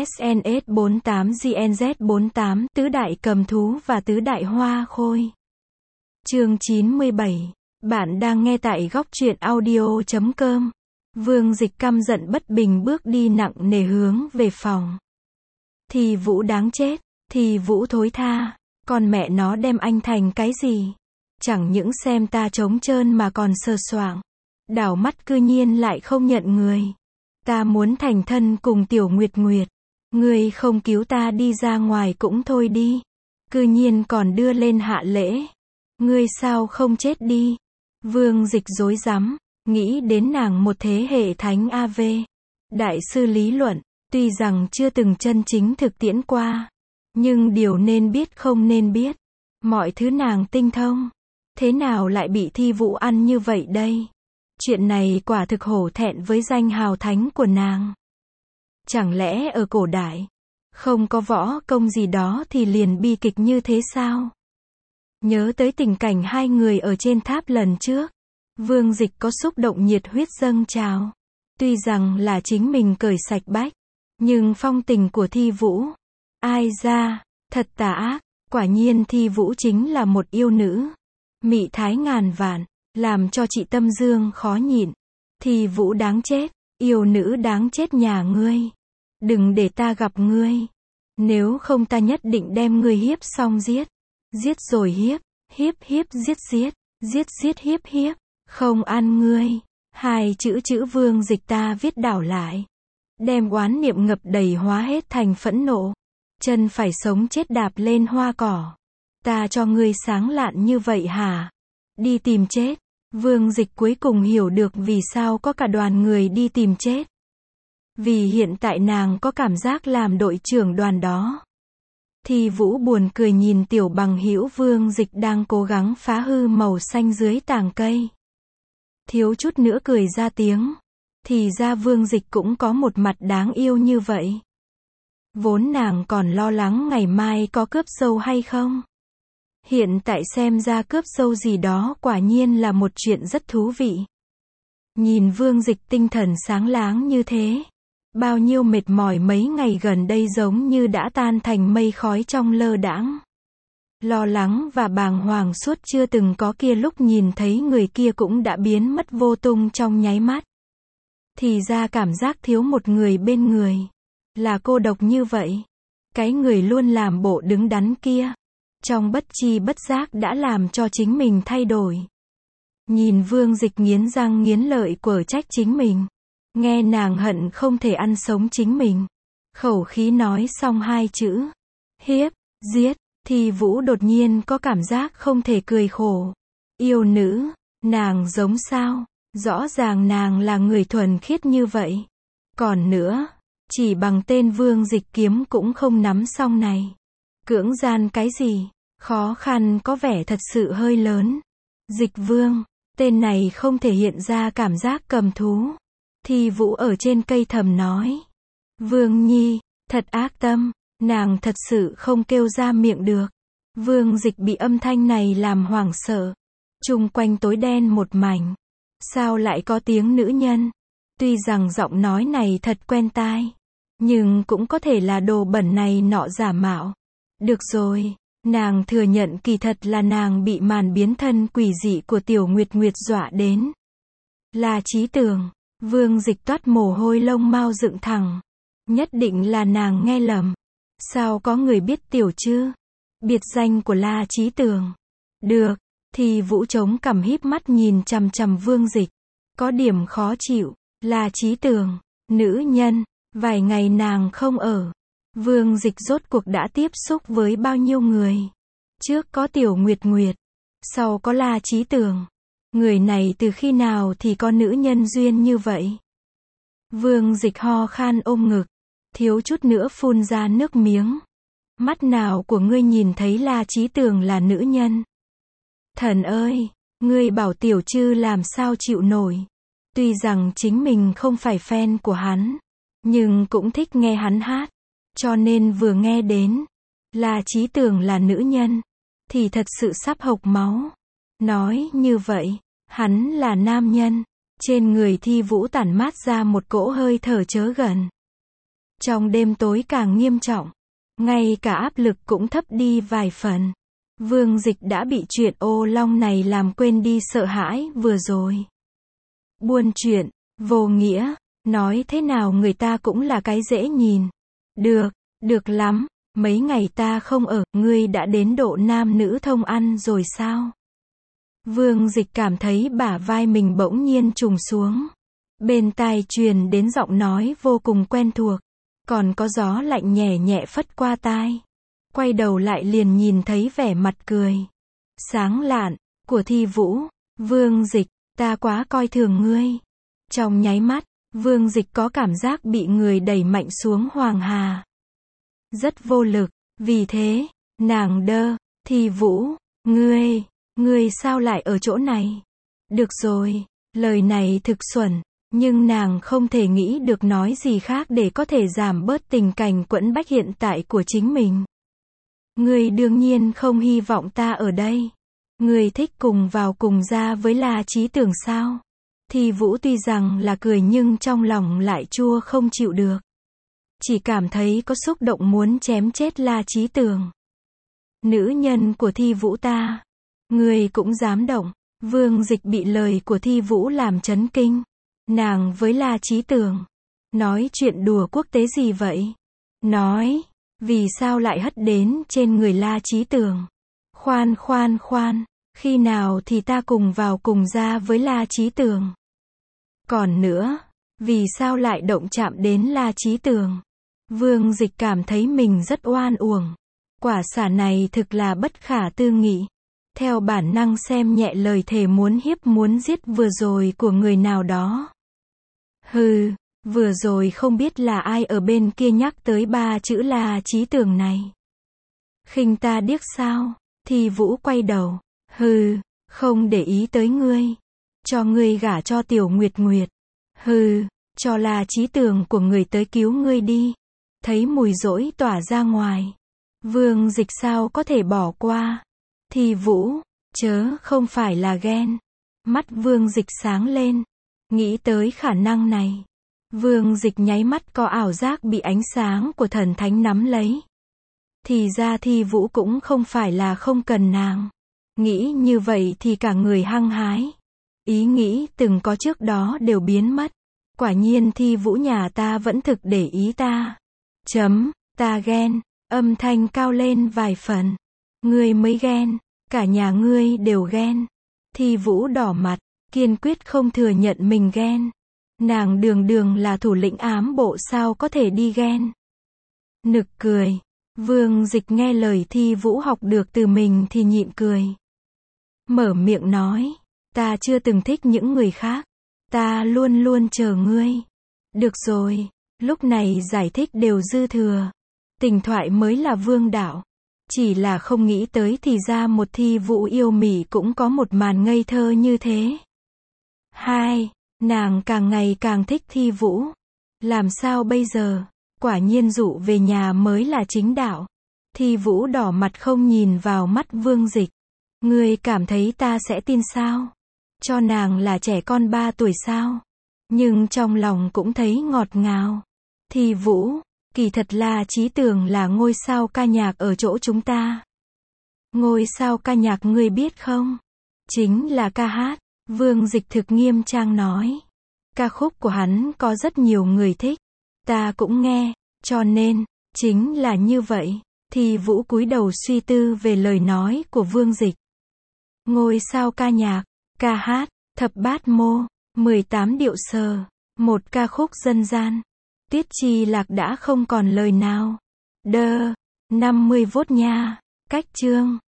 SNS48GNZ48, tứ đại cầm thú và tứ đại hoa khôi. Chương 97. Bạn đang nghe tại góc truyện audio.com. Vương Dịch căm giận bất bình bước đi nặng nề hướng về phòng. Thì Vũ đáng chết, thì Vũ thối tha, còn mẹ nó đem anh thành cái gì? Chẳng những xem ta trống trơn mà còn sờ soạng. Đảo mắt cư nhiên lại không nhận người. Ta muốn thành thân cùng Tiểu Nguyệt Nguyệt. Ngươi không cứu ta đi ra ngoài cũng thôi đi. Cư nhiên còn đưa lên hạ lễ. Ngươi sao không chết đi? Vương Dịch rối rắm, nghĩ đến nàng một thế hệ thánh AV. Đại sư lý luận, tuy rằng chưa từng chân chính thực tiễn qua. Nhưng điều nên biết không nên biết. Mọi thứ nàng tinh thông. Thế nào lại bị Thi Vũ ăn như vậy đây? Chuyện này quả thực hổ thẹn với danh hào thánh của nàng. Chẳng lẽ ở cổ đại, không có võ công gì đó thì liền bi kịch như thế sao? Nhớ tới tình cảnh hai người ở trên tháp lần trước, Vương Dịch có xúc động nhiệt huyết dâng trào. Tuy rằng là chính mình cởi sạch bách, nhưng phong tình của Thi Vũ, ai ra, thật tà ác. Quả nhiên Thi Vũ chính là một yêu nữ, mị thái ngàn vạn, làm cho chị tâm dương khó nhịn. Thi Vũ đáng chết, yêu nữ đáng chết nhà ngươi. Đừng để ta gặp ngươi. Nếu không ta nhất định đem ngươi hiếp xong giết. Giết rồi hiếp, hiếp hiếp giết giết, giết giết hiếp hiếp, không ăn ngươi. Hai chữ Vương Dịch ta viết đảo lại. Đem oán niệm ngập đầy hóa hết thành phẫn nộ. Chân phải sống chết đạp lên hoa cỏ. Ta cho ngươi sáng lạn như vậy hả? Đi tìm chết. Vương Dịch cuối cùng hiểu được vì sao có cả đoàn người đi tìm chết. Vì hiện tại nàng có cảm giác làm đội trưởng đoàn đó. Thi Vũ buồn cười nhìn tiểu bằng hữu Vương Dịch đang cố gắng phá hư màu xanh dưới tàng cây. Thiếu chút nữa cười ra tiếng. Thì ra Vương Dịch cũng có một mặt đáng yêu như vậy. Vốn nàng còn lo lắng ngày mai có cướp dâu hay không. Hiện tại xem ra cướp dâu gì đó quả nhiên là một chuyện rất thú vị. Nhìn Vương Dịch tinh thần sáng láng như thế. Bao nhiêu mệt mỏi mấy ngày gần đây giống như đã tan thành mây khói trong lơ đãng. Lo lắng và bàng hoàng suốt chưa từng có kia lúc nhìn thấy người kia cũng đã biến mất vô tung trong nháy mắt. Thì ra cảm giác thiếu một người bên người. Là cô độc như vậy. Cái người luôn làm bộ đứng đắn kia. Trong bất chi bất giác đã làm cho chính mình thay đổi. Nhìn Vương Dịch nghiến răng nghiến lợi quở trách chính mình. Nghe nàng hận không thể ăn sống chính mình. Khẩu khí nói xong hai chữ. Hiếp, giết, Thi Vũ đột nhiên có cảm giác không thể cười khổ. Yêu nữ, nàng giống sao? Rõ ràng nàng là người thuần khiết như vậy. Còn nữa, chỉ bằng tên Vương Dịch kiếm cũng không nắm xong này. Cưỡng gian cái gì? Khó khăn có vẻ thật sự hơi lớn. Dịch Vương, tên này không thể hiện ra cảm giác cầm thú. Thi Vũ ở trên cây thầm nói. Vương Nhi, thật ác tâm, nàng thật sự không kêu ra miệng được. Vương Dịch bị âm thanh này làm hoảng sợ. Chung quanh tối đen một mảnh. Sao lại có tiếng nữ nhân? Tuy rằng giọng nói này thật quen tai. Nhưng cũng có thể là đồ bẩn này nọ giả mạo. Được rồi, nàng thừa nhận kỳ thật là nàng bị màn biến thân quỷ dị của Tiểu Nguyệt Nguyệt dọa đến. Là trí tưởng. Vương Dịch toát mồ hôi lông mau dựng thẳng. Nhất định là nàng nghe lầm. Sao có người biết tiểu chứ? Biệt danh của La Chí Tường. Được, thì Vũ chống cằm híp mắt nhìn chằm chằm Vương Dịch. Có điểm khó chịu. La Chí Tường, nữ nhân, vài ngày nàng không ở. Vương Dịch rốt cuộc đã tiếp xúc với bao nhiêu người. Trước có Tiểu Nguyệt Nguyệt, sau có La Chí Tường. Người này từ khi nào thì có nữ nhân duyên như vậy? Vương Dịch ho khan ôm ngực, thiếu chút nữa phun ra nước miếng. Mắt nào của ngươi nhìn thấy La Chí Tường là nữ nhân? Thần ơi, ngươi bảo tiểu chư làm sao chịu nổi. Tuy rằng chính mình không phải fan của hắn, nhưng cũng thích nghe hắn hát. Cho nên vừa nghe đến La Chí Tường là nữ nhân, thì thật sự sắp hộc máu. Nói như vậy, hắn là nam nhân. Trên người Thi Vũ tản mát ra một cỗ hơi thở chớ gần. Trong đêm tối càng nghiêm trọng. Ngay cả áp lực cũng thấp đi vài phần. Vương Dịch đã bị chuyện ô long này làm quên đi sợ hãi vừa rồi. Buôn chuyện, vô nghĩa, nói thế nào người ta cũng là cái dễ nhìn. Được lắm, mấy ngày ta không ở, ngươi đã đến độ nam nữ thông ăn rồi sao? Vương Dịch cảm thấy bả vai mình bỗng nhiên trùng xuống. Bên tai truyền đến giọng nói vô cùng quen thuộc. Còn có gió lạnh nhẹ nhẹ phất qua tai. Quay đầu lại liền nhìn thấy vẻ mặt cười sáng lạn của Thi Vũ. Vương Dịch, ta quá coi thường ngươi. Trong nháy mắt, Vương Dịch có cảm giác bị người đẩy mạnh xuống hoàng hà. Rất vô lực, vì thế, nàng đơ, Thi Vũ, ngươi sao lại ở chỗ này? Được rồi, lời này thực xuẩn, nhưng nàng không thể nghĩ được nói gì khác để có thể giảm bớt tình cảnh quẫn bách hiện tại của chính mình. Ngươi đương nhiên không hy vọng ta ở đây. Ngươi thích cùng vào cùng ra với La Chí Tường sao? Thi Vũ tuy rằng là cười nhưng trong lòng lại chua không chịu được. Chỉ cảm thấy có xúc động muốn chém chết La Chí Tường. Nữ nhân của Thi Vũ ta. Ngươi cũng dám động. Vương Dịch bị lời của Thi Vũ làm chấn kinh. Nàng với La Chí Tường. Nói chuyện đùa quốc tế gì vậy? Nói, vì sao lại hất đến trên người La Chí Tường? Khoan, khi nào thì ta cùng vào cùng ra với La Chí Tường? Còn nữa, vì sao lại động chạm đến La Chí Tường? Vương Dịch cảm thấy mình rất oan uổng. Quả xả này thực là bất khả tư nghị. Theo bản năng xem nhẹ lời thề muốn hiếp muốn giết vừa rồi của người nào đó. Hừ, vừa rồi không biết là ai ở bên kia nhắc tới 3 chữ La Chí Tường này. Khinh ta điếc sao? Thi Vũ quay đầu. Hừ, không để ý tới ngươi. Cho ngươi gả cho Tiểu Nguyệt Nguyệt. Hừ, cho La Chí Tường của người tới cứu ngươi đi. Thấy mùi dỗi tỏa ra ngoài. Vương Dịch sao có thể bỏ qua. Thi Vũ, chớ không phải là ghen. Mắt Vương Dịch sáng lên. Nghĩ tới khả năng này. Vương Dịch nháy mắt có ảo giác bị ánh sáng của thần thánh nắm lấy. Thì ra Thi Vũ cũng không phải là không cần nàng. Nghĩ như vậy thì cả người hăng hái. Ý nghĩ từng có trước đó đều biến mất. Quả nhiên Thi Vũ nhà ta vẫn thực để ý ta. Ta ghen. Âm thanh cao lên vài phần. Ngươi mới ghen. Cả nhà ngươi đều ghen. Thi Vũ đỏ mặt. Kiên quyết không thừa nhận mình ghen. Nàng đường là thủ lĩnh ám bộ sao có thể đi ghen. Nực cười. Vương Dịch nghe lời Thi Vũ học được từ mình thì nhịn cười. Mở miệng nói. Ta chưa từng thích những người khác. Ta luôn luôn chờ ngươi. Được rồi. Lúc này giải thích đều dư thừa. Tình thoại mới là vương đạo. Chỉ là không nghĩ tới thì ra một Thi Vũ yêu mỉ cũng có một màn ngây thơ như thế. Nàng càng ngày càng thích Thi Vũ. Làm sao bây giờ? Quả nhiên dụ về nhà mới là chính đạo. Thi Vũ đỏ mặt không nhìn vào mắt Vương Dịch. Ngươi cảm thấy ta sẽ tin sao? Cho nàng là trẻ con 3 tuổi sao? Nhưng trong lòng cũng thấy ngọt ngào. Thi Vũ, kỳ thật La Chí Tường là ngôi sao ca nhạc ở chỗ chúng ta. Ngôi sao ca nhạc ngươi biết không? Chính là ca hát. Vương Dịch thực nghiêm trang nói. Ca khúc của hắn có rất nhiều người thích. Ta cũng nghe, cho nên, chính là như vậy. Thi Vũ cúi đầu suy tư về lời nói của Vương Dịch. Ngôi sao ca nhạc, ca hát, thập bát mô, 18 điệu sờ, một ca khúc dân gian. Tiết Chi Lạc đã không còn lời nào. 50 vốt nha, cách chương.